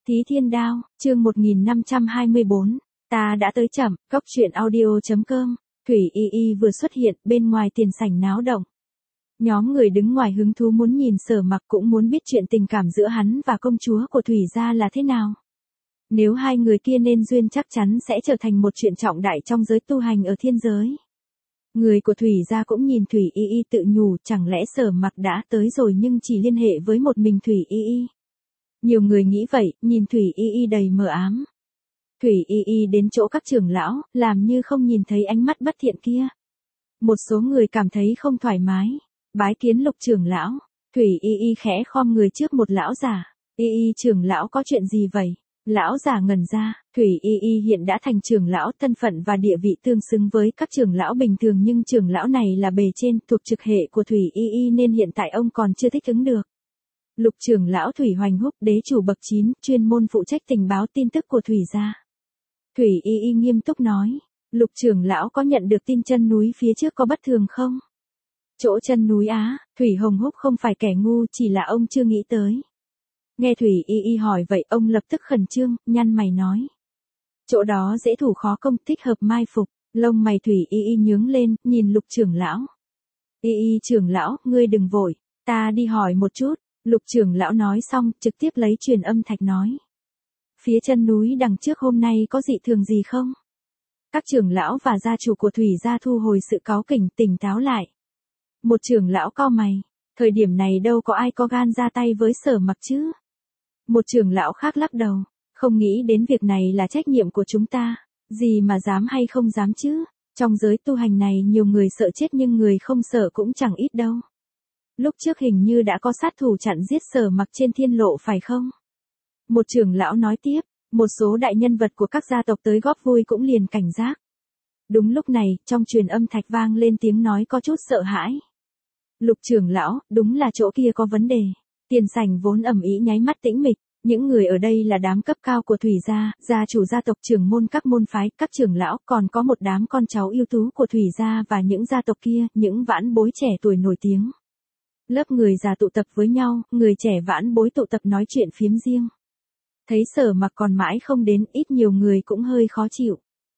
Thí Thiên Đao, chương 1524, ta đã tới chậm, góc truyện audio.com, Thủy Y Y vừa xuất hiện, bên ngoài tiền sảnh náo động. Nhóm người đứng ngoài hứng thú muốn nhìn Sở Mặc, cũng muốn biết chuyện tình cảm giữa hắn và công chúa của Thủy gia là thế nào. Nếu hai người kia nên duyên chắc chắn sẽ trở thành một chuyện trọng đại trong giới tu hành ở thiên giới. Người của Thủy gia cũng nhìn Thủy Y Y tự nhủ, chẳng lẽ Sở Mặc đã tới rồi nhưng chỉ liên hệ với một mình Thủy Y Y. Nhiều người nghĩ vậy, nhìn Thủy Y Y đầy mờ ám. Thủy Y Y đến chỗ các trưởng lão, làm như không nhìn thấy ánh mắt bất thiện kia. Một số người cảm thấy không thoải mái, bái kiến Lục trưởng lão. Thủy Y Y khẽ khom người trước một lão giả. Y Y trưởng lão có chuyện gì vậy? Lão giả ngẩn ra, Thủy Y Y hiện đã thành trưởng lão, thân phận và địa vị tương xứng với các trưởng lão bình thường, nhưng trưởng lão này là bề trên, thuộc trực hệ của Thủy Y Y nên hiện tại ông còn chưa thích ứng được. Lục trưởng lão Thủy Hoành Húc, đế chủ bậc 9, chuyên môn phụ trách tình báo tin tức của Thủy gia. Thủy Y Y nghiêm túc nói, Lục trưởng lão có nhận được tin chân núi phía trước có bất thường không? Chỗ chân núi á, Thủy Hồng Húc không phải kẻ ngu, chỉ là ông chưa nghĩ tới. Nghe Thủy Y Y hỏi vậy, ông lập tức khẩn trương, nhăn mày nói. Chỗ đó dễ thủ khó công, thích hợp mai phục. Lông mày Thủy Y Y nhướng lên, nhìn Lục trưởng lão. Y Y trưởng lão, ngươi đừng vội, ta đi hỏi một chút. Lục trưởng lão nói xong, trực tiếp lấy truyền âm thạch nói. Phía chân núi đằng trước hôm nay có dị thường gì không? Các trưởng lão và gia chủ của Thủy gia thu hồi sự cáu kỉnh, tỉnh táo lại. Một trưởng lão cau mày, thời điểm này đâu có ai có gan ra tay với Sở Mặc chứ? Một trưởng lão khác lắc đầu, không nghĩ đến việc này là trách nhiệm của chúng ta, gì mà dám hay không dám chứ? Trong giới tu hành này nhiều người sợ chết nhưng người không sợ cũng chẳng ít đâu. Lúc trước hình như đã có sát thủ chặn giết Sở Mặc trên thiên lộ phải không? Một trưởng lão nói tiếp, một số đại nhân vật của các gia tộc tới góp vui cũng liền cảnh giác. Đúng lúc này, trong truyền âm thạch vang lên tiếng nói có chút sợ hãi. Lục trưởng lão, đúng là chỗ kia có vấn đề. Tiền sảnh vốn ầm ĩ nháy mắt tĩnh mịch, những người ở đây là đám cấp cao của Thủy gia, gia chủ gia tộc, trưởng môn các môn phái, các trưởng lão, còn có một đám con cháu ưu tú của Thủy gia và những gia tộc kia, những vãn bối trẻ tuổi nổi tiếng. Lớp người già tụ tập với nhau, người trẻ vãn bối tụ tập nói chuyện phiếm riêng. Thấy Sở Mặc còn mãi không đến, ít nhiều người cũng hơi khó chịu.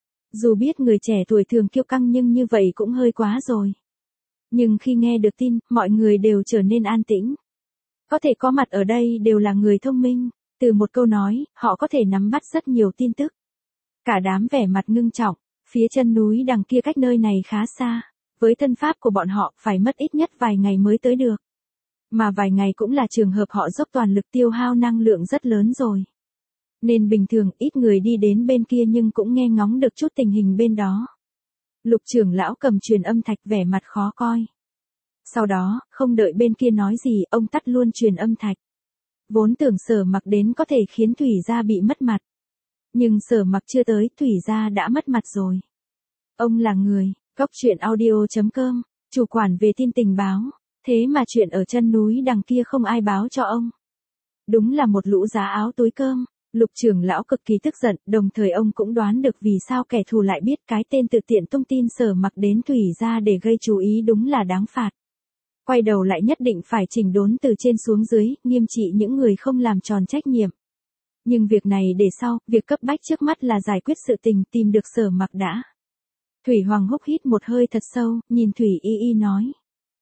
Dù biết người trẻ tuổi thường kiêu căng nhưng như vậy cũng hơi quá rồi. Nhưng khi nghe được tin, mọi người đều trở nên an tĩnh. Có thể có mặt ở đây đều là người thông minh, từ một câu nói, họ có thể nắm bắt rất nhiều tin tức. Cả đám vẻ mặt ngưng trọng, phía chân núi đằng kia cách nơi này khá xa, với thân pháp của bọn họ phải mất ít nhất vài ngày mới tới được. Mà vài ngày cũng là trường hợp họ dốc toàn lực tiêu hao năng lượng rất lớn rồi. Nên bình thường ít người đi đến bên kia nhưng cũng nghe ngóng được chút tình hình bên đó. Lục trưởng lão cầm truyền âm thạch vẻ mặt khó coi. Sau đó, không đợi bên kia nói gì, ông tắt luôn truyền âm thạch. Vốn tưởng Sở Mặc đến có thể khiến Thủy gia bị mất mặt. Nhưng Sở Mặc chưa tới, Thủy gia đã mất mặt rồi. Ông là người, góc truyện audio.com, chủ quản về tin tình báo. Thế mà chuyện ở chân núi đằng kia không ai báo cho ông. Đúng là một lũ giá áo túi cơm. Lục trưởng lão cực kỳ tức giận, đồng thời ông cũng đoán được vì sao kẻ thù lại biết cái tên tự tiện tung tin Sở Mặc đến Thủy gia để gây chú ý, đúng là đáng phạt. Quay đầu lại nhất định phải chỉnh đốn từ trên xuống dưới, nghiêm trị những người không làm tròn trách nhiệm. Nhưng việc này để sau, việc cấp bách trước mắt là giải quyết sự tình, tìm được Sở Mặc đã. Thủy Hoàng Húc hít một hơi thật sâu, nhìn Thủy Y Y nói.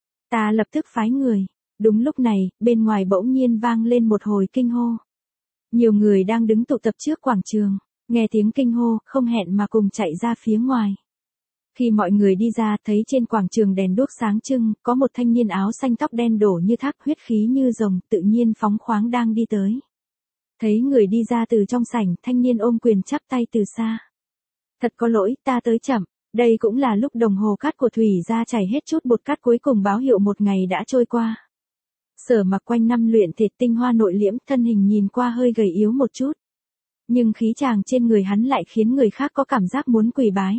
Ta lập tức phái người. Đúng lúc này, bên ngoài bỗng nhiên vang lên một hồi kinh hô. Nhiều người đang đứng tụ tập trước quảng trường, nghe tiếng kinh hô, không hẹn mà cùng chạy ra phía ngoài. Khi mọi người đi ra, thấy trên quảng trường đèn đuốc sáng trưng, có một thanh niên áo xanh tóc đen đổ như thác, huyết khí như rồng, tự nhiên phóng khoáng đang đi tới. Thấy người đi ra từ trong sảnh, thanh niên ôm quyền chắp tay từ xa. Thật có lỗi, ta tới chậm, đây cũng là lúc đồng hồ cát của Thủy gia chảy hết chút bột cát cuối cùng báo hiệu một ngày đã trôi qua. Sở Mặc quanh năm luyện thể tinh hoa nội liễm, thân hình nhìn qua hơi gầy yếu một chút. Nhưng khí chàng trên người hắn lại khiến người khác có cảm giác muốn quỳ bái.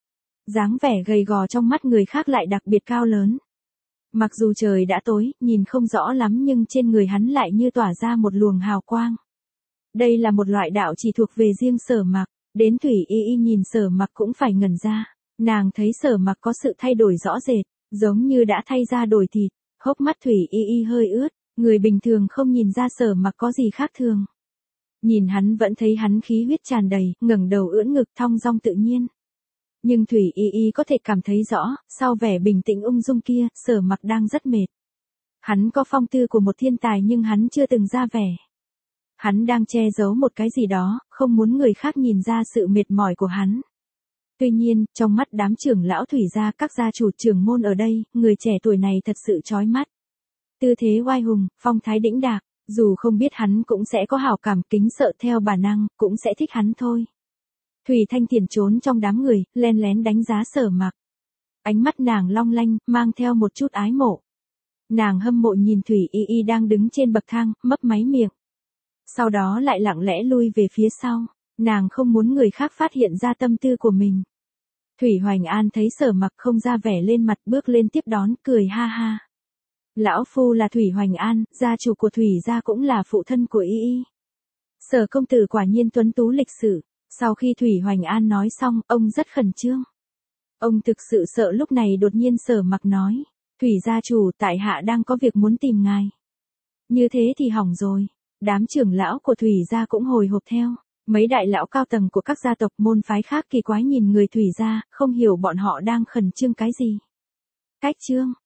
Dáng vẻ gầy gò trong mắt người khác lại đặc biệt cao lớn. Mặc dù trời đã tối, nhìn không rõ lắm nhưng trên người hắn lại như tỏa ra một luồng hào quang. Đây là một loại đạo chỉ thuộc về riêng Sở Mặc, đến Thủy Y Y nhìn Sở Mặc cũng phải ngẩn ra. Nàng thấy Sở Mặc có sự thay đổi rõ rệt, giống như đã thay da đổi thịt. Hốc mắt Thủy Y Y hơi ướt, người bình thường không nhìn ra Sở Mặc có gì khác thường. Nhìn hắn vẫn thấy hắn khí huyết tràn đầy, ngẩng đầu ưỡn ngực thong dong tự nhiên. Nhưng Thủy Y Y có thể cảm thấy rõ, sau vẻ bình tĩnh ung dung kia, Sở Mặc đang rất mệt. Hắn có phong tư của một thiên tài nhưng hắn chưa từng ra vẻ. Hắn đang che giấu một cái gì đó, không muốn người khác nhìn ra sự mệt mỏi của hắn. Tuy nhiên, trong mắt đám trưởng lão Thủy gia, các gia chủ trưởng môn ở đây, người trẻ tuổi này thật sự chói mắt. Tư thế oai hùng, phong thái đĩnh đạc, dù không biết hắn cũng sẽ có hảo cảm, kính sợ theo bản năng, cũng sẽ thích hắn thôi. Thủy Thanh Tiền trốn trong đám người, len lén đánh giá Sở Mặc. Ánh mắt nàng long lanh, mang theo một chút ái mộ. Nàng hâm mộ nhìn Thủy Y Y đang đứng trên bậc thang, mấp máy miệng. Sau đó lại lặng lẽ lui về phía sau, nàng không muốn người khác phát hiện ra tâm tư của mình. Thủy Hoành An thấy Sở Mặc không ra vẻ lên mặt, bước lên tiếp đón, cười ha ha. Lão phu là Thủy Hoành An, gia chủ của Thủy gia, cũng là phụ thân của Y Y. Sở công tử quả nhiên tuấn tú lịch sự. Sau khi Thủy Hoành An nói xong, ông rất khẩn trương. Ông thực sự sợ lúc này đột nhiên Sở Mặc nói, Thủy gia chủ, tại hạ đang có việc muốn tìm ngài. Như thế thì hỏng rồi. Đám trưởng lão của Thủy gia cũng hồi hộp theo. Mấy đại lão cao tầng của các gia tộc môn phái khác kỳ quái nhìn người Thủy gia, không hiểu bọn họ đang khẩn trương cái gì. Cách chương